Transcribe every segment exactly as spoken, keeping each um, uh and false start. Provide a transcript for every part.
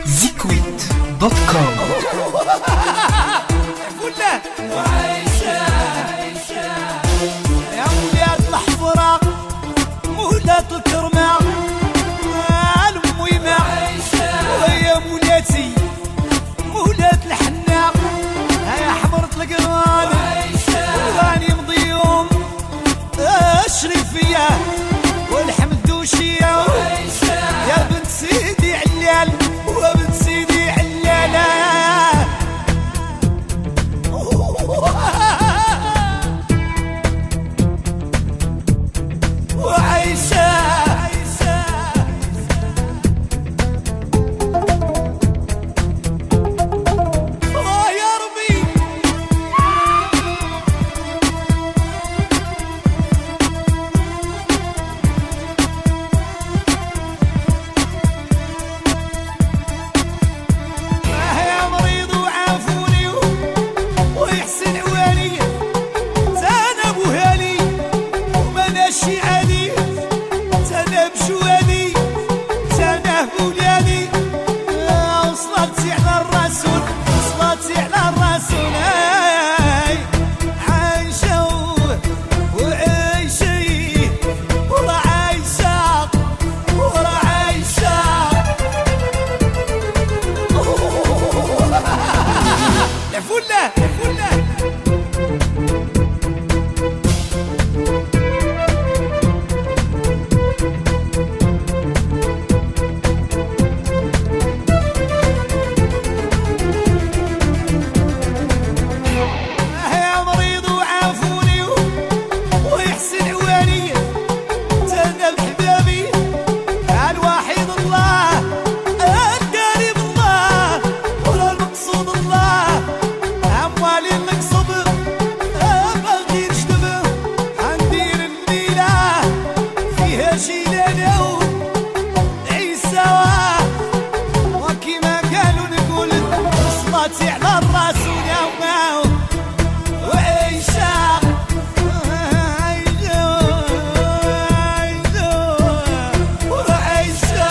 زيكويت دوت كوم. فله وعيشة يا ولاد الحفرة مولات الكرمة الميمة ويا مولاتي مولات الحنة هيا حمرت القران وغاني مضيوم الشريفية والحمدوشية يا بنت سيدي علال وبنت سيدي علالة وعيشة آه يا ربي آه يا مريض وعافوني ويحسن عوالي زانا ابو هالي ومناشي علي زانا بجوالي زانا بولادي وصلاتي على الرسول وصلاتي على الرسول هاي عايشة وعيشي ورا عايشة ورا عايشة يا فلة يا فلة يا مريض وعافوني ويحسن عوالي زنا بحبابي الوحيد الله القريب الله ولا المقصود الله اموالي المقصود باغي نجذب حندير المدينة فيها جيلانة عيسى وكيما قالوا نقول صلاتي على الرسول يا وماو وعيشة عيشة عيشة وعيشة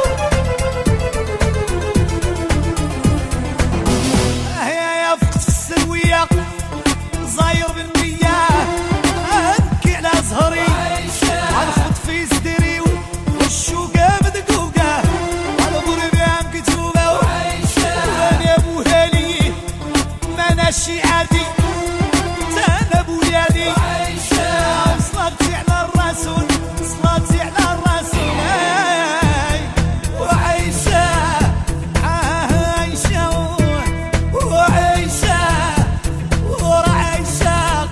هيا يا فقت في السلوية صاير بالمية أبكي على زهري غنخبط في صدري والشوقة مدقوقة على بربام كتوبة وأنا أبو هالي مناشي عادي زانا بولادي صلاتي على الرسول صلاتي على الرسول هاي وعيشة عايشة وعيشة ورا عيشة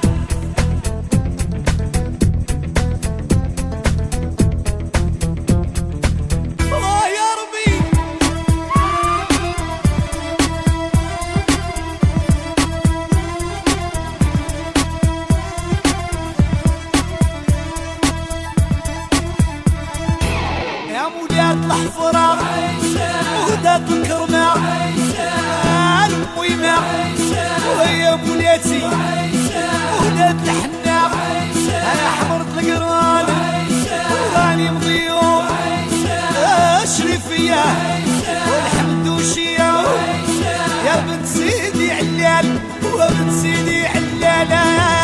آه يا ربي يا مولات الحفرة مولات الكرمة الميمة ويا مولاتي مولات الحنة هيا حمرت القران وغاني مضيوم الشريفية والحمدوشية يا بنت سيدي علال وبنت سيدي علالة